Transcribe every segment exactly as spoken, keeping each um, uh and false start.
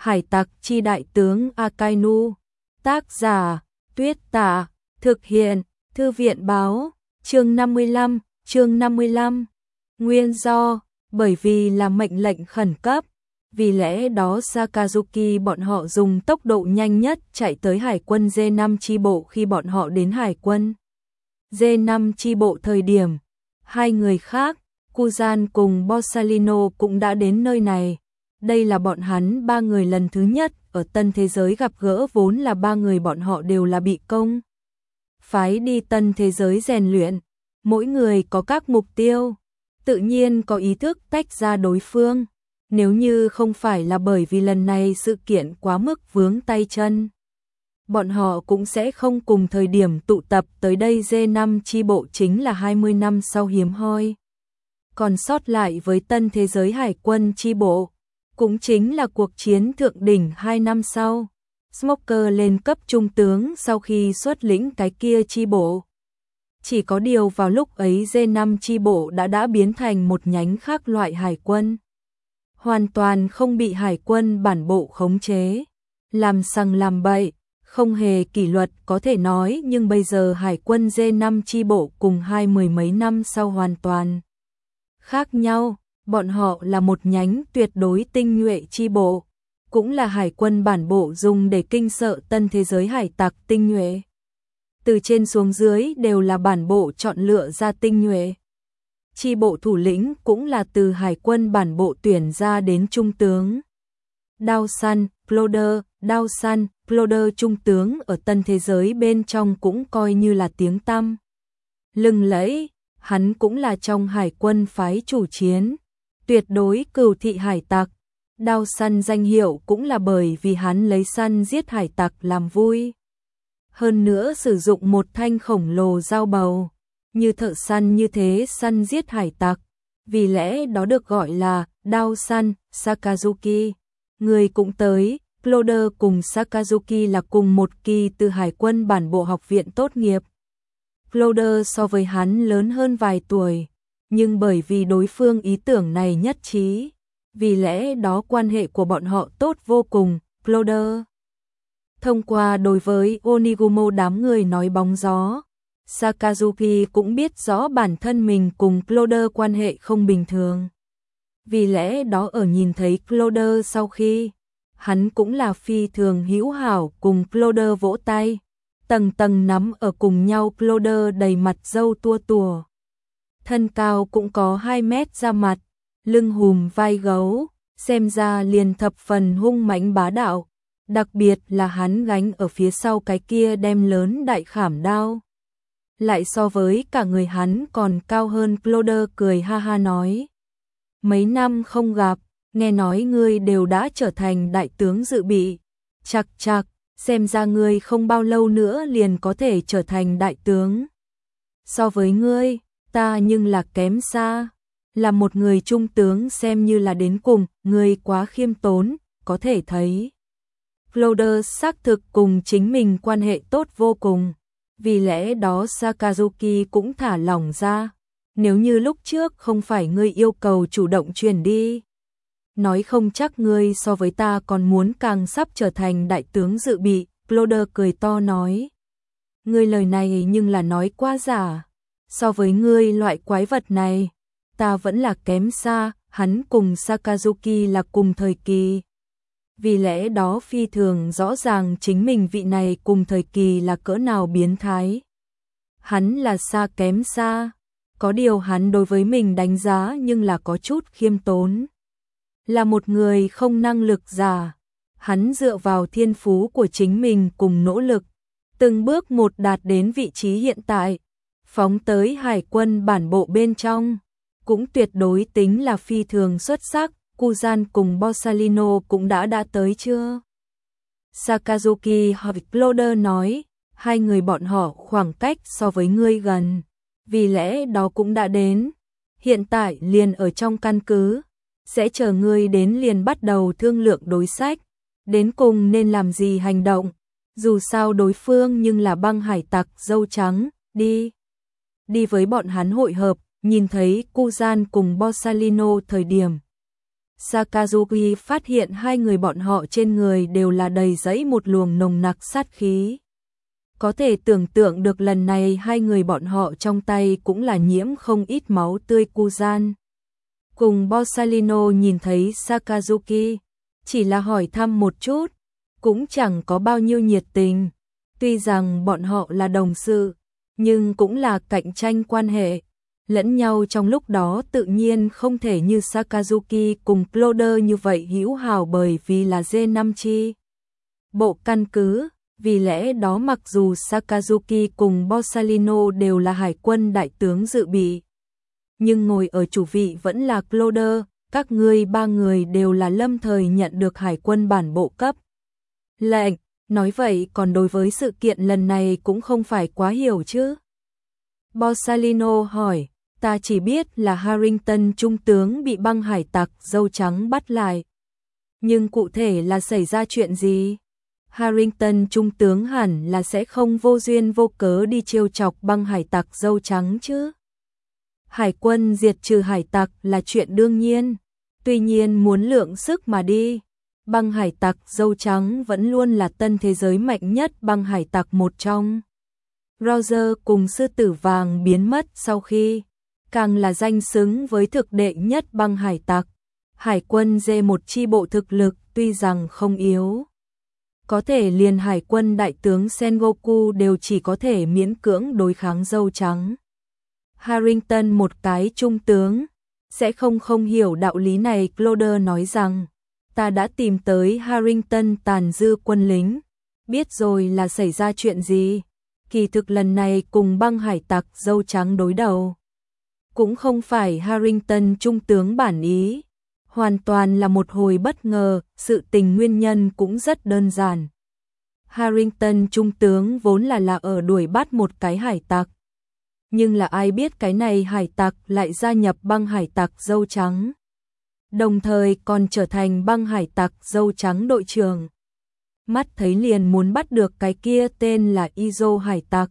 Hải tặc chi đại tướng Akainu. Tác giả, Tuyết Tả. Thực hiện, Thư viện báo. Chương năm mươi lăm, chương năm mươi lăm. Nguyên do, bởi vì là mệnh lệnh khẩn cấp. Vì lẽ đó Sakazuki bọn họ dùng tốc độ nhanh nhất chạy tới hải quân D năm chi bộ. Khi bọn họ đến hải quân D năm chi bộ thời điểm, hai người khác, Kuzan cùng Borsalino cũng đã đến nơi này. Đây là bọn hắn ba người lần thứ nhất ở tân thế giới gặp gỡ, vốn là ba người bọn họ đều là bị công phái đi tân thế giới rèn luyện, mỗi người có các mục tiêu, tự nhiên có ý thức tách ra đối phương. Nếu như không phải là bởi vì lần này sự kiện quá mức vướng tay chân, bọn họ cũng sẽ không cùng thời điểm tụ tập tới đây. D năm chi bộ chính là hai mươi năm sau hiếm hoi còn sót lại với tân thế giới hải quân chi bộ, cũng chính là cuộc chiến thượng đỉnh hai năm sau. Smoker lên cấp trung tướng sau khi xuất lĩnh cái kia chi bộ. Chỉ có điều vào lúc ấy D năm chi bộ đã đã biến thành một nhánh khác loại hải quân, hoàn toàn không bị hải quân bản bộ khống chế, làm sằng làm bậy, không hề kỷ luật có thể nói. Nhưng bây giờ hải quân D năm chi bộ cùng hai mười mấy năm sau hoàn toàn khác nhau. Bọn họ là một nhánh tuyệt đối tinh nhuệ chi bộ, cũng là hải quân bản bộ dùng để kinh sợ tân thế giới hải tặc tinh nhuệ. Từ trên xuống dưới đều là bản bộ chọn lựa ra tinh nhuệ. Chi bộ thủ lĩnh cũng là từ hải quân bản bộ tuyển ra đến trung tướng. Dawson, Ploder, Dawson, Ploder trung tướng ở tân thế giới bên trong cũng coi như là tiếng tăm lừng lẫy, hắn cũng là trong hải quân phái chủ chiến, tuyệt đối cừu thị hải tặc. Dawson danh hiệu cũng là bởi vì hắn lấy săn giết hải tặc làm vui. Hơn nữa sử dụng một thanh khổng lồ dao bầu, như thợ săn như thế săn giết hải tặc, vì lẽ đó được gọi là Dawson Sakazuki. Người cũng tới, Ploder cùng Sakazuki là cùng một kỳ từ hải quân bản bộ học viện tốt nghiệp. Ploder so với hắn lớn hơn vài tuổi, nhưng bởi vì đối phương ý tưởng này nhất trí, vì lẽ đó quan hệ của bọn họ tốt vô cùng. Ploder thông qua đối với Onigumo đám người nói bóng gió, Sakazuki cũng biết rõ bản thân mình cùng Ploder quan hệ không bình thường. Vì lẽ đó ở nhìn thấy Ploder sau khi, hắn cũng là phi thường hữu hảo cùng Ploder vỗ tay, tầng tầng nắm ở cùng nhau. Ploder đầy mặt râu tua tùa, thân cao cũng có hai mét ra mặt, lưng hùm vai gấu, xem ra liền thập phần hung mãnh bá đạo, đặc biệt là hắn gánh ở phía sau cái kia đem lớn đại khảm đao, lại so với cả người hắn còn cao hơn. Ploder cười ha ha nói: mấy năm không gặp, nghe nói ngươi đều đã trở thành đại tướng dự bị, chạc chạc, xem ra ngươi không bao lâu nữa liền có thể trở thành đại tướng. So với ngươi, ta nhưng là kém xa, là một người trung tướng xem như là đến cùng, ngươi quá khiêm tốn, có thể thấy. Ploder xác thực cùng chính mình quan hệ tốt vô cùng, vì lẽ đó Sakazuki cũng thả lỏng ra. Nếu như lúc trước không phải ngươi yêu cầu chủ động truyền đi, nói không chắc ngươi so với ta còn muốn càng sắp trở thành đại tướng dự bị. Ploder cười to nói: ngươi lời này nhưng là nói quá giả, so với ngươi loại quái vật này, ta vẫn là kém xa. Hắn cùng Sakazuki là cùng thời kỳ, vì lẽ đó phi thường rõ ràng chính mình vị này cùng thời kỳ là cỡ nào biến thái. Hắn là xa kém xa, có điều hắn đối với mình đánh giá nhưng là có chút khiêm tốn, là một người không năng lực giả. Hắn dựa vào thiên phú của chính mình cùng nỗ lực, từng bước một đạt đến vị trí hiện tại, phóng tới hải quân bản bộ bên trong, cũng tuyệt đối tính là phi thường xuất sắc. Kuzan cùng Borsalino cũng đã đã tới chưa? Sakazuki hỏi. Ploder nói: hai người bọn họ khoảng cách so với ngươi gần, vì lẽ đó cũng đã đến, hiện tại liền ở trong căn cứ, sẽ chờ ngươi đến liền bắt đầu thương lượng đối sách, đến cùng nên làm gì hành động. Dù sao đối phương nhưng là băng hải tặc dâu trắng, đi. Đi với bọn hắn hội hợp. Nhìn thấy Kuzan cùng Borsalino thời điểm, Sakazuki phát hiện hai người bọn họ trên người đều là đầy dẫy một luồng nồng nặc sát khí. Có thể tưởng tượng được lần này hai người bọn họ trong tay cũng là nhiễm không ít máu tươi Kuzan. Cùng Borsalino nhìn thấy Sakazuki, chỉ là hỏi thăm một chút, cũng chẳng có bao nhiêu nhiệt tình. Tuy rằng bọn họ là đồng sự, nhưng cũng là cạnh tranh quan hệ lẫn nhau trong lúc đó, tự nhiên không thể như Sakazuki cùng Cloder như vậy hữu hảo, bởi vì là dê năm chi bộ căn cứ. Vì lẽ đó mặc dù Sakazuki cùng Borsalino đều là hải quân đại tướng dự bị, nhưng ngồi ở chủ vị vẫn là Cloder. Các ngươi ba người đều là lâm thời nhận được hải quân bản bộ cấp lệnh. Nói vậy còn đối với sự kiện lần này cũng không phải quá hiểu chứ? Borsalino hỏi. Ta chỉ biết là Harrington trung tướng bị băng hải tặc dâu trắng bắt lại. Nhưng cụ thể là xảy ra chuyện gì? Harrington trung tướng hẳn là sẽ không vô duyên vô cớ đi trêu chọc băng hải tặc dâu trắng chứ. Hải quân diệt trừ hải tặc là chuyện đương nhiên. Tuy nhiên muốn lượng sức mà đi. Băng hải tặc dâu trắng vẫn luôn là tân thế giới mạnh nhất băng hải tặc một trong. Roger cùng sư tử vàng biến mất sau khi, càng là danh xứng với thực đệ nhất băng hải tặc. Hải quân dê một chi bộ thực lực tuy rằng không yếu, có thể liền hải quân đại tướng Sengoku đều chỉ có thể miễn cưỡng đối kháng dâu trắng. Harrington một cái trung tướng, sẽ không không hiểu đạo lý này. Cloder nói rằng, ta đã tìm tới Harrington tàn dư quân lính, biết rồi là xảy ra chuyện gì. Kỳ thực lần này cùng băng hải tặc dâu trắng đối đầu, cũng không phải Harrington trung tướng bản ý, hoàn toàn là một hồi bất ngờ. Sự tình nguyên nhân cũng rất đơn giản. Harrington trung tướng vốn là là ở đuổi bắt một cái hải tặc, nhưng là ai biết cái này hải tặc lại gia nhập băng hải tặc dâu trắng, đồng thời còn trở thành băng hải tặc dâu trắng đội trưởng. Mắt thấy liền muốn bắt được cái kia tên là Izo hải tặc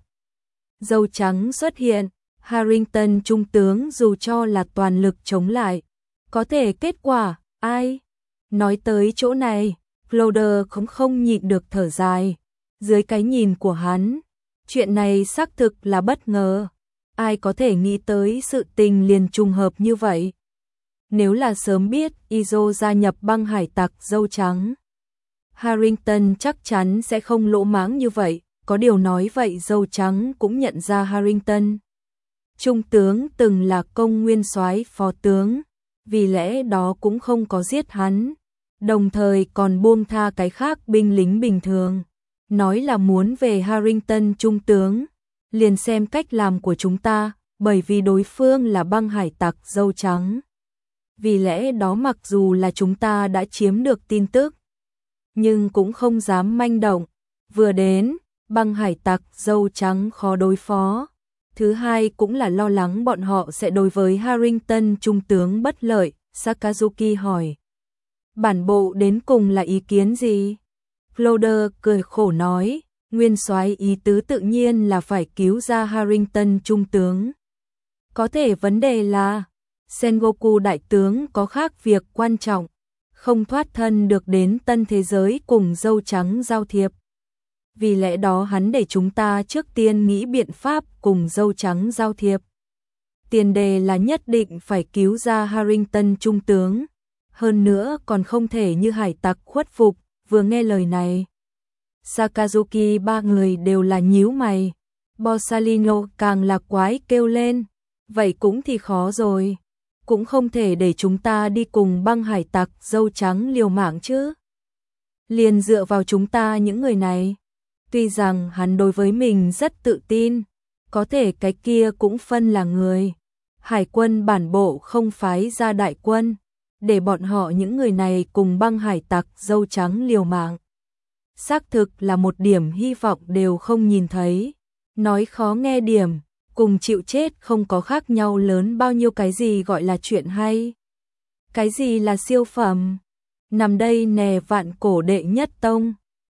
dâu trắng xuất hiện. Harrington trung tướng dù cho là toàn lực chống lại, có thể kết quả, ai? Nói tới chỗ này, Cloder cũng không nhịn được thở dài. Dưới cái nhìn của hắn, chuyện này xác thực là bất ngờ. Ai có thể nghĩ tới sự tình liền trùng hợp như vậy? Nếu là sớm biết Izo gia nhập băng hải tặc dâu trắng, Harrington chắc chắn sẽ không lỗ mãng như vậy. Có điều nói vậy dâu trắng cũng nhận ra Harrington trung tướng từng là công nguyên soái phó tướng, vì lẽ đó cũng không có giết hắn, đồng thời còn buông tha cái khác binh lính bình thường. Nói là muốn về Harrington trung tướng, liền xem cách làm của chúng ta, bởi vì đối phương là băng hải tặc dâu trắng. Vì lẽ đó mặc dù là chúng ta đã chiếm được tin tức, nhưng cũng không dám manh động. Vừa đến, băng hải tặc dâu trắng khó đối phó. Thứ hai cũng là lo lắng bọn họ sẽ đối với Harrington trung tướng bất lợi. Sakazuki hỏi, bản bộ đến cùng là ý kiến gì? Cloder cười khổ nói, nguyên soái ý tứ tự nhiên là phải cứu ra Harrington trung tướng. Có thể vấn đề là, Sengoku đại tướng có khác việc quan trọng, không thoát thân được đến tân thế giới cùng dâu trắng giao thiệp. Vì lẽ đó hắn để chúng ta trước tiên nghĩ biện pháp cùng dâu trắng giao thiệp. Tiền đề là nhất định phải cứu ra Harrington trung tướng. Hơn nữa còn không thể như hải tặc khuất phục. Vừa nghe lời này, Sakazuki ba người đều là nhíu mày. Borsalino càng là quái kêu lên. Vậy cũng thì khó rồi. Cũng không thể để chúng ta đi cùng băng hải tặc dâu trắng liều mạng chứ. Liền dựa vào chúng ta những người này. Tuy rằng hắn đối với mình rất tự tin, có thể cái kia cũng phân là người. Hải quân bản bộ không phái ra đại quân, để bọn họ những người này cùng băng hải tặc dâu trắng liều mạng. Xác thực là một điểm hy vọng đều không nhìn thấy. Nói khó nghe điểm, cùng chịu chết không có khác nhau lớn bao nhiêu. Cái gì gọi là chuyện hay? Cái gì là siêu phẩm? Nằm đây nè vạn cổ đệ nhất tông.